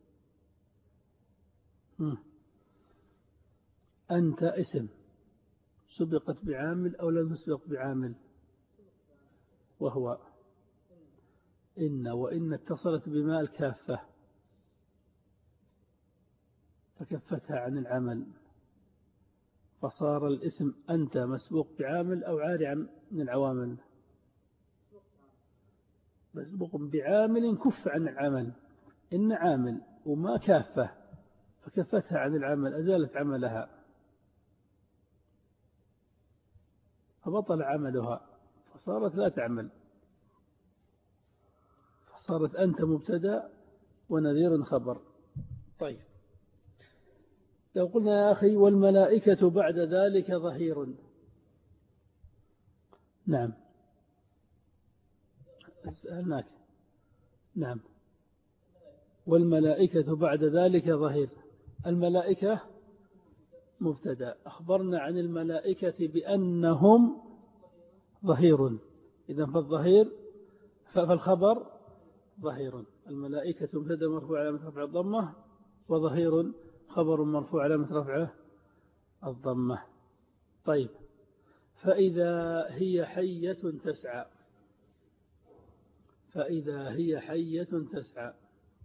أنت اسم سبقت بعامل أو لم تسبق بعامل، وهو إن، وإن اتصلت بما الكافة فكفتها عن العمل، فصار الاسم أنت مسبوق بعامل أو عاري من العوامل، مسبوق بعامل كف عن العمل، إن عامل وما كافة فكفتها عن العمل، أزالت عملها فبطل عملها فصارت لا تعمل، فصارت أنت مبتدأ ونذير خبر. طيب. لو قلنا يا أخي والملائكة بعد ذلك ظهير. نعم، سألناك. نعم. والملائكة بعد ذلك ظهير. الملائكة مبتدأ، أخبرنا عن الملائكة بأنهم ظهير، إذن فالظهير فالخبر ظهير. الملائكة مبتدأ مرفوع علامة رفع الضمة، وظهير خبر مرفوع علامة رفعه الضمة. طيب. فإذا هي حية تسعى، فإذا هي حية تسعى.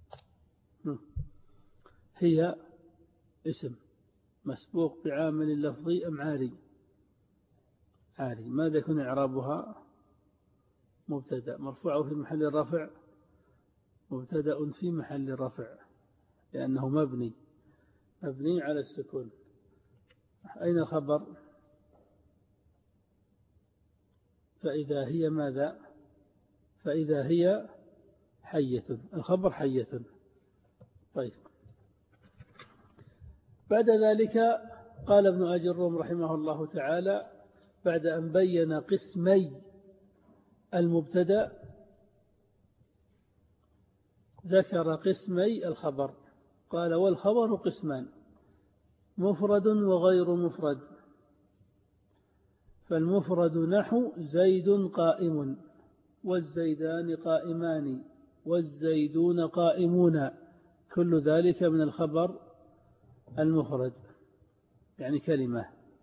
هي اسم مسبوق بعامل لفظي أم عاري؟ عاري. ماذا يكون إعرابها؟ مبتدأ مرفوع في محل الرفع، مبتدأ في محل الرفع لأنه مبني على السكون. أين الخبر؟ فإذا هي ماذا؟ فإذا هي حية، الخبر حية. طيب. بعد ذلك قال ابن أجروم رحمه الله تعالى بعد أن بين قسمي المبتدأ ذكر قسمي الخبر، قال والخبر قسمان، مفرد وغير مفرد. فالمفرد نحو زيد قائم، والزيدان قائمان، والزيدون قائمون، كل ذلك من الخبر المفرد يعني كلمة.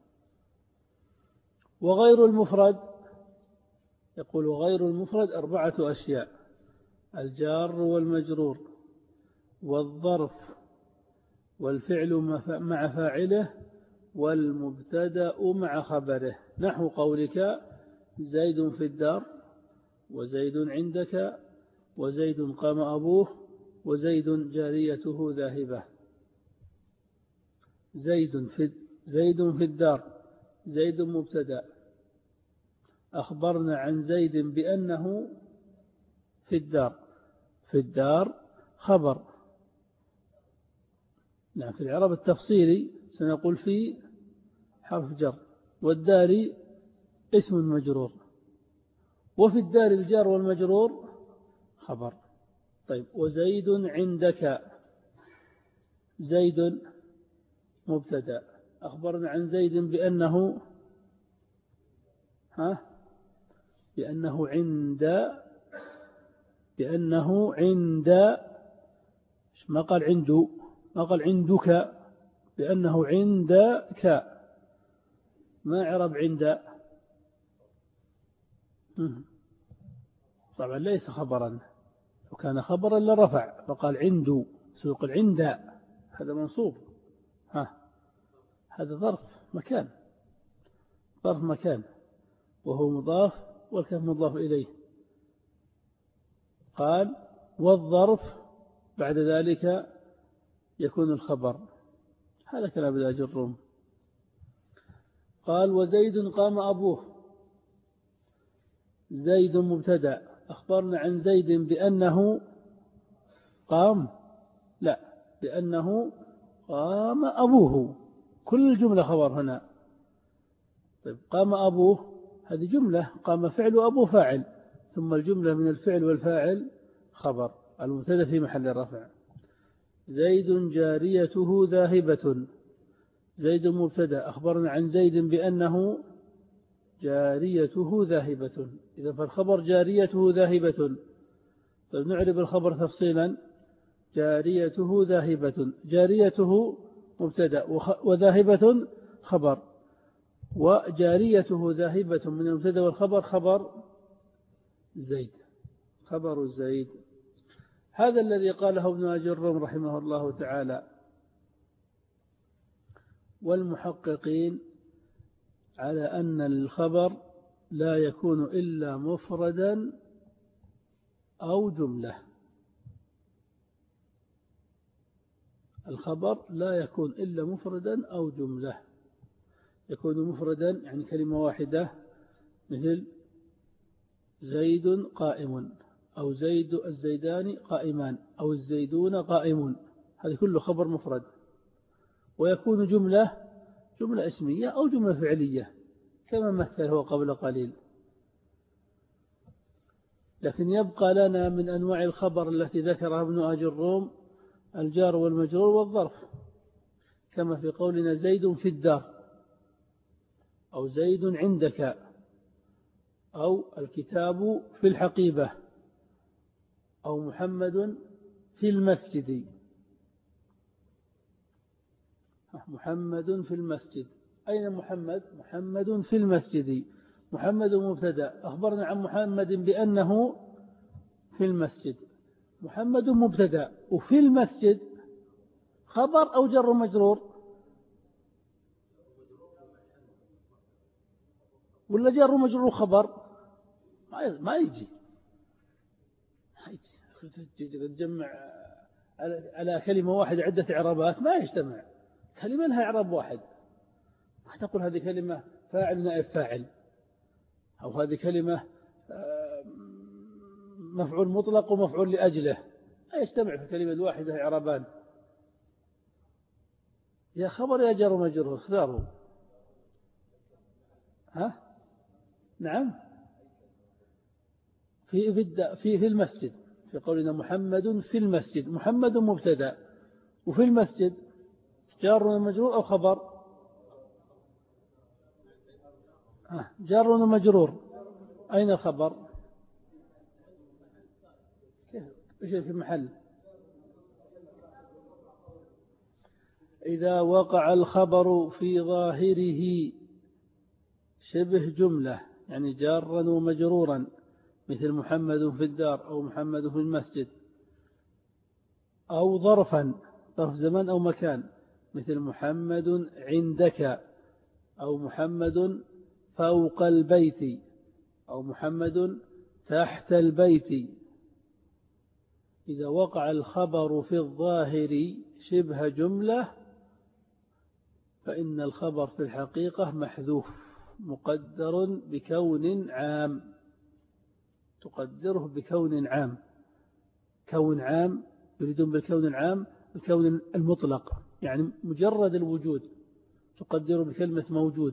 وغير المفرد، يقول غير المفرد 4 أشياء: الجار والمجرور، والظرف، والفعل مع فاعله، والمبتدأ مع خبره. نحو قولك زيد في الدار، وزيد عندك، وزيد قام أبوه، وزيد جاريته ذاهبة. زيد في الدار، زيد مبتدأ، أخبرنا عن زيد بأنه في الدار، في الدار خبر. نعم، في الإعراب التفصيلي سنقول في حرف جر، والدار اسم مجرور، وفي الدار الجار والمجرور خبر. طيب وزيد عندك، زيد مبتدأ، أخبرنا عن زيد بأنه بأنه عند ما قال عنده، ما قال عندك، بأنه عندك. ما عرب عند؟ طبعا ليس خبرا، وكان خبرا لرفع، فقال عنده، سوق العند هذا منصوب، هذا ظرف مكان، ظرف مكان، وهو مضاف والكاف مضاف إليه. قال والظرف بعد ذلك يكون الخبر. هذا كلام ابن أجرم. قال وزيد قام أبوه، زيد مبتدأ، أخبرنا عن زيد بأنه قام، لا، بأنه قام أبوه، كل الجملة خبر هنا. طيب قام أبوه هذه جملة، قام فعل وأبوه فاعل، ثم الجملة من الفعل والفاعل خبر، المبتدأ في محل رفع. زيد جاريته ذاهبة، زيد مبتدأ، أخبرنا عن زيد بأنه جاريته ذاهبة، إذا فالخبر جاريته ذاهبة. طيب نعرف الخبر تفصيلا. جاريته ذاهبة، جاريته مبتدأ وذاهبة خبر، وجاريته ذاهبة من المبتدأ والخبر خبر زيد، خبر زيد. هذا الذي قاله ابن أجرم رحمه الله تعالى. والمحققين على أن الخبر لا يكون إلا مفردا أو جملة. الخبر لا يكون إلا مفردا أو جملة. يكون مفردا يعني كلمة واحدة، مثل زيد قائم، أو الزيدان قائمان، أو الزيدون قائمون، هذا كله خبر مفرد. ويكون جملة اسمية أو جملة فعلية كما مثل هو قبل قليل. لكن يبقى لنا من أنواع الخبر التي ذكرها ابن أجرم الجار والمجرور والظرف، كما في قولنا زيد في الدار، أو زيد عندك، أو الكتاب في الحقيبة، أو محمد في المسجد. محمد في المسجد، أين محمد؟ محمد في المسجد. محمد مبتدأ، أخبرنا عن محمد بأنه في المسجد. محمد مبتدأ وفي المسجد خبر أو جر مجرور؟ ولا جر مجرور خبر؟ ما يجي تجمع على كلمة واحدة عدة إعرابات، ما يجتمع. كلمة لها إعراب واحد، ما تقول هذه كلمة فاعل نائب فاعل، أو هذه كلمة مفعول مطلق ومفعول لأجله، لا يجتمع في كلمة واحدة إعرابان. يا خبر يا جر مجرور اختاروا. نعم، في المسجد، في قولنا محمد في المسجد، محمد مبتدأ وفي المسجد جار ومجرور أو خبر؟ جار ومجرور. أين الخبر؟ إيش في محل؟ إذا وقع الخبر في ظاهره شبه جملة، يعني جارا ومجرورا، مثل محمد في الدار أو محمد في المسجد، أو ظرفا، ظرف زمان أو مكان، مثل محمد عندك، أو محمد فوق البيت، أو محمد تحت البيت. إذا وقع الخبر في الظاهر شبه جملة فإن الخبر في الحقيقة محذوف مقدر بكون عام، تقدره بكون عام. كون عام يريدون بالكون العام الكون المطلق، يعني مجرد الوجود، تقدره بكلمة موجود.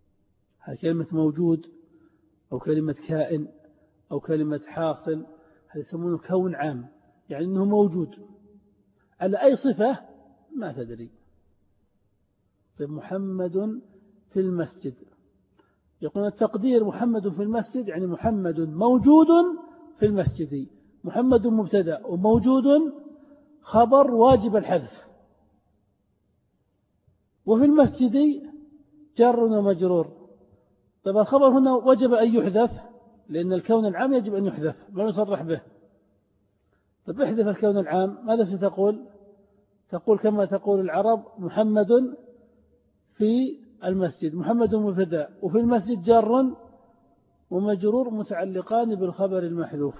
هذه كلمة موجود أو كلمة كائن أو كلمة حاصل، هذا يسمونه كون عام، يعني أنه موجود على أي صفة ما تدري. طيب محمد في المسجد، يقول التقدير محمد في المسجد يعني محمد موجود في المسجد. محمد مبتدأ وموجود خبر واجب الحذف، وفي المسجد جار ومجرور. طيب الخبر هنا وجب أن يحذف لأن الكون العام يجب أن يحذف ما يصرح به. طيب احذف الكون العام، ماذا ستقول؟ تقول كما تقول العرب محمد في المسجد، محمد مبتدأ وفي المسجد جار ومجرور متعلقان بالخبر المحذوف.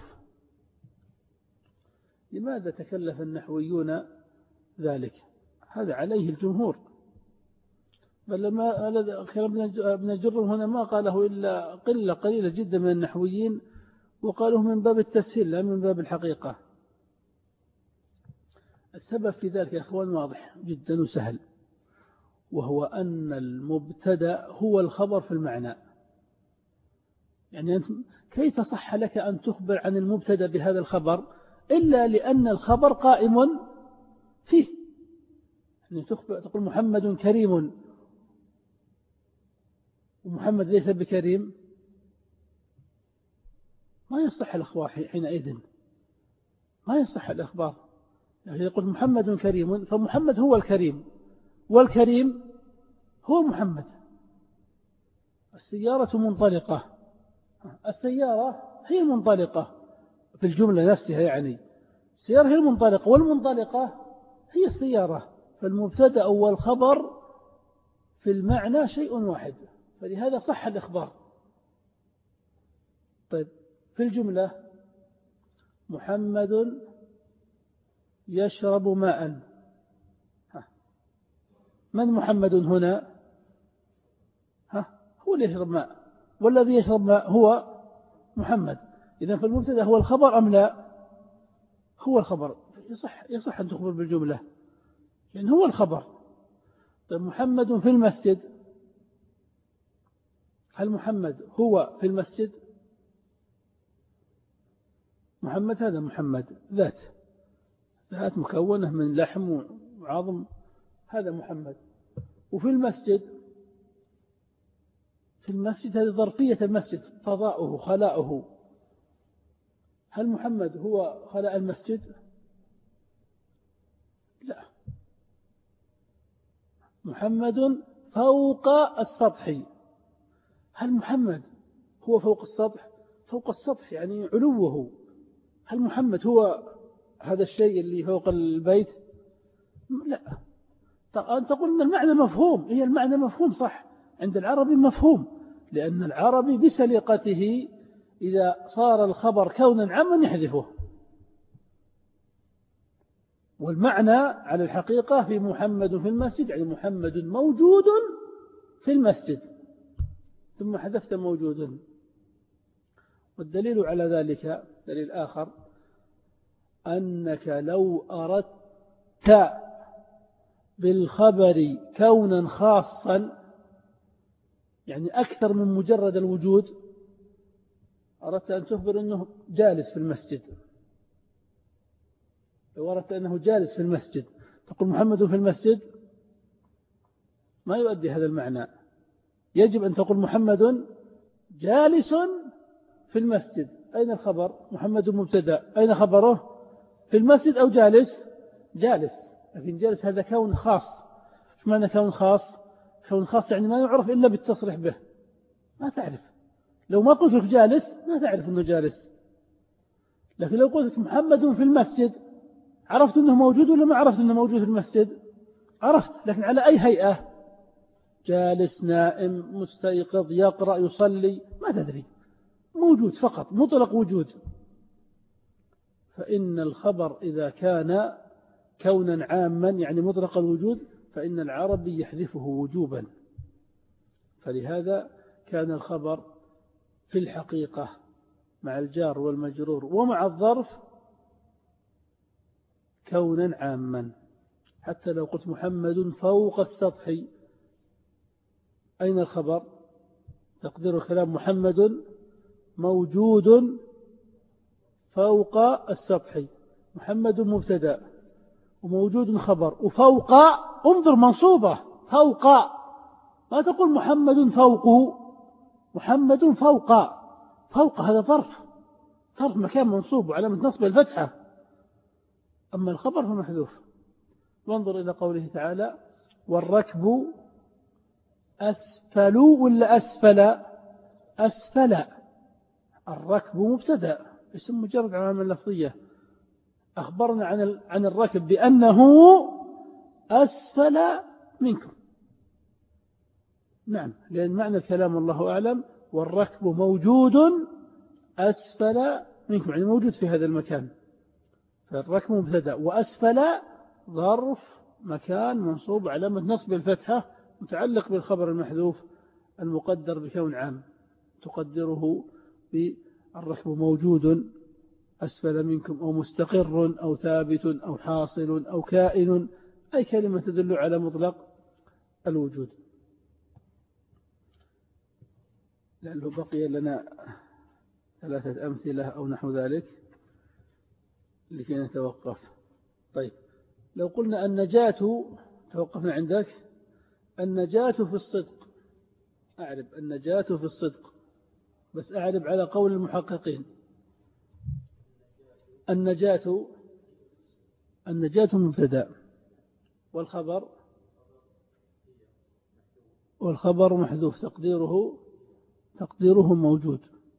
لماذا تكلف النحويون ذلك؟ هذا عليه الجمهور، بل ما كلام ابن الجرم هنا ما قاله إلا قلة قليلة جدا من النحويين، وقالوه من باب التسهيل لا من باب الحقيقة. السبب في ذلك يا أخوان واضح جدا وسهل، وهو أن المبتدأ هو الخبر في المعنى. يعني أنت كيف صح لك أن تخبر عن المبتدأ بهذا الخبر إلا لأن الخبر قائم فيه؟ يعني تقول محمد كريم ومحمد ليس بكريم، ما يصح الأخبار حينئذ، ما يصح الأخبار. يعني يقول محمد كريم فمحمد هو الكريم والكريم هو محمد. السيارة منطلقة، السيارة هي المنطلقة في الجملة نفسها، يعني السيارة هي المنطلقة والمنطلقة هي السيارة، فالمبتدأ والخبر في المعنى شيء واحد، فلهذا صح الإخبار. طيب في الجملة محمد يشرب ماء، من محمد هنا؟ هو اللي يشرب ماء، والذي يشرب ماء هو محمد. إذن فالمبتدأ هو الخبر أم لا؟ هو الخبر، يصح أن تخبر بالجملة لأن هو الخبر. طيب محمد في المسجد، هل محمد هو في المسجد؟ محمد هذا محمد ذات مكونة من لحم وعظم، هذا محمد. وفي المسجد، في المسجد هذه ظرفية المسجد، فضاؤه خلاؤه، هل محمد هو خلاء المسجد؟ لا، محمد فوق السطح، هل محمد هو فوق السطح؟ فوق السطح يعني علوه، هل محمد هو هذا الشيء اللي فوق البيت؟ لا. أن تقول أن المعنى مفهوم، هي المعنى مفهوم صح عند العربي مفهوم، لأن العربي بسليقته إذا صار الخبر كونا عاما يحذفه، والمعنى على الحقيقة في محمد في المسجد يعني محمد موجود في المسجد ثم حذفت موجود. والدليل على ذلك دليل آخر، أنك لو أردت بالخبر كونا خاصا يعني أكثر من مجرد الوجود، أردت أن تخبر أنه جالس في المسجد، لو أردت أنه جالس في المسجد تقول محمد في المسجد، ما يؤدي هذا المعنى. يجب أن تقول محمد جالس في المسجد. أين الخبر؟ محمد مبتدأ، أين خبره؟ في المسجد أو جالس؟ جالس. لكن جالس هذا كون خاص. إيش معنى كون خاص؟ كون خاص يعني ما يعرف إلا بالتصريح به، ما تعرف. لو ما قلت لك جالس ما تعرف أنه جالس، لكن لو قلت لك محمد في المسجد عرفت أنه موجود ولا ما عرفت أنه موجود في المسجد؟ عرفت، لكن على أي هيئة؟ جالس، نائم، مستيقظ، يقرأ، يصلي، ما تدري، موجود فقط، مطلق وجود. فإن الخبر إذا كان كونا عاما يعني مطلق الوجود فإن العربي يحذفه وجوبا. فلهذا كان الخبر في الحقيقة مع الجار والمجرور ومع الظرف كونا عاما. حتى لو قلت محمد فوق السطح، أين الخبر؟ تقدير الكلام محمد موجود فوق السطح. محمد مبتدأ وموجود خبر، وفوق انظر منصوبة فوق، ما تقول محمد فوق، محمد فوق، فوق هذا ظرف مكان منصوب وعلامة نصب الفتحة، أما الخبر فمحذوف. وانظر إلى قوله تعالى والركب أسفل ولا أسفل. الركب مبتدأ اسم مجرد علامة لفظية، أخبرنا عن الركب بأنه أسفل منكم. نعم، لأن معنى الكلام الله أعلم والركب موجود أسفل منكم، يعني موجود في هذا المكان. فالركب مبتدأ وأسفل ظرف مكان منصوب علامة نصب الفتحة متعلق بالخبر المحذوف المقدر بكون عام، تقدره بالركب موجود أسفل منكم أو مستقر أو ثابت أو حاصل أو كائن، أي كلمة تدل على مطلق الوجود. لأنه بقي لنا 3 أمثلة أو نحو ذلك لكي نتوقف. طيب، لو قلنا النجاة، توقفنا عندك، النجاة في الصدق، أعرب النجاة في الصدق، بس أعرب على قول المحققين. النجاة مبتدأ والخبر محذوف، تقديره موجود،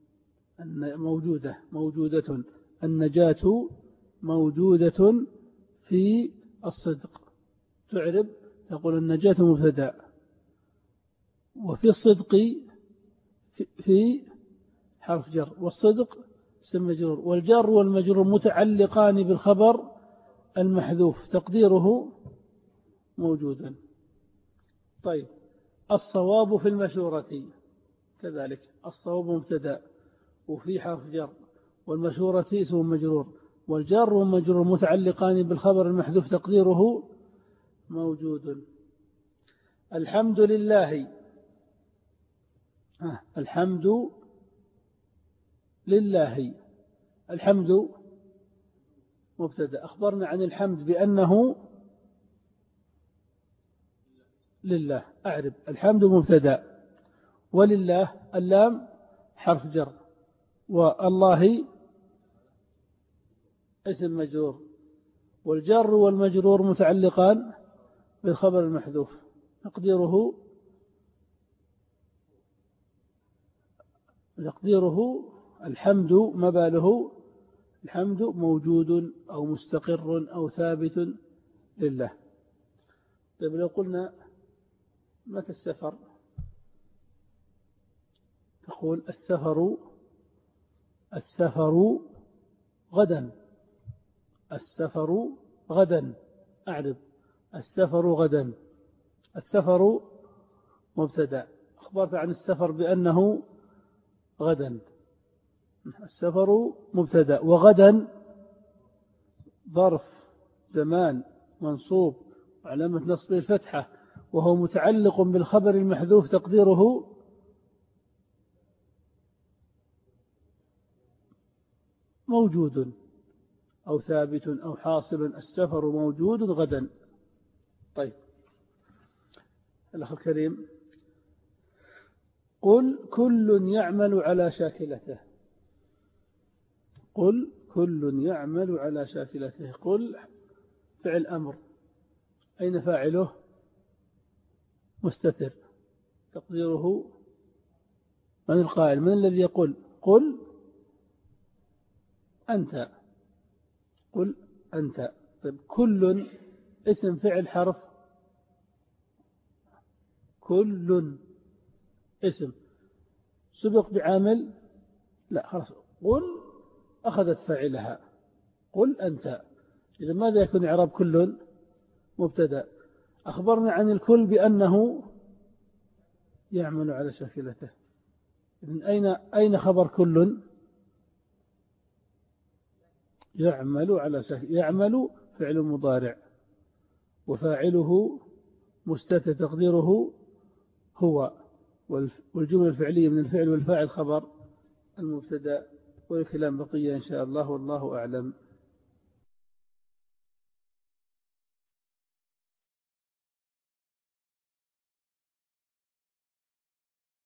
موجودة. النجاة موجودة في الصدق، تعرب تقول النجاة مبتدأ، وفي الصدق في حرف جر، والصدق اسم مجرور، والجار والمجرور متعلقان بالخبر المحذوف تقديره موجودا. طيب، الصواب في المشورة كذلك، الصواب مبتدأ وفي حرف جر، والمشورة اسم مجرور، والجار والمجرور متعلقان بالخبر المحذوف تقديره موجود. الحمد لله، الحمد لله، الحمد مبتدأ، أخبرنا عن الحمد بأنه لله، أعرب الحمد مبتدأ، ولله اللام حرف جر، والله اسم مجرور، والجر والمجرور متعلقان بالخبر المحذوف تقديره الحمد، ما باله الحمد موجود أو مستقر أو ثابت لله. طيب، لو قلنا متى السفر، تقول السفر غدا، السفر غدا، أعرب السفر غدا. السفر مبتدأ، أخبرت عن السفر بأنه غدا، السفر مبتدأ، وغدا ظرف زمان منصوب وعلامة نصبه الفتحة، وهو متعلق بالخبر المحذوف تقديره موجود أو ثابت أو حاصل، السفر موجود غدا. طيب، الأخ الكريم، قل كل يعمل على شاكلته، قل كل يعمل على شاكلته. قل فعل أمر، أين فاعله؟ مستتر، تقديره من القائل؟ من الذي يقول؟ قل أنت، قل أنت. طيب، كل اسم فعل حرف، كل اسم سبق بعامل؟ لا، خلاص، قل أخذت فاعلها، قل أنت. إذا ماذا يكون إعراب كل؟ مبتدأ، أخبرنا عن الكل بأنه يعمل على شاكلته. إذن أين خبر كل؟ يعمل على شاكلته، يعمل فعل مضارع وفاعله مستتر تقديره هو، والجملة الفعلية من الفعل والفاعل خبر المبتدأ والكلام بقية إن شاء الله والله أعلم.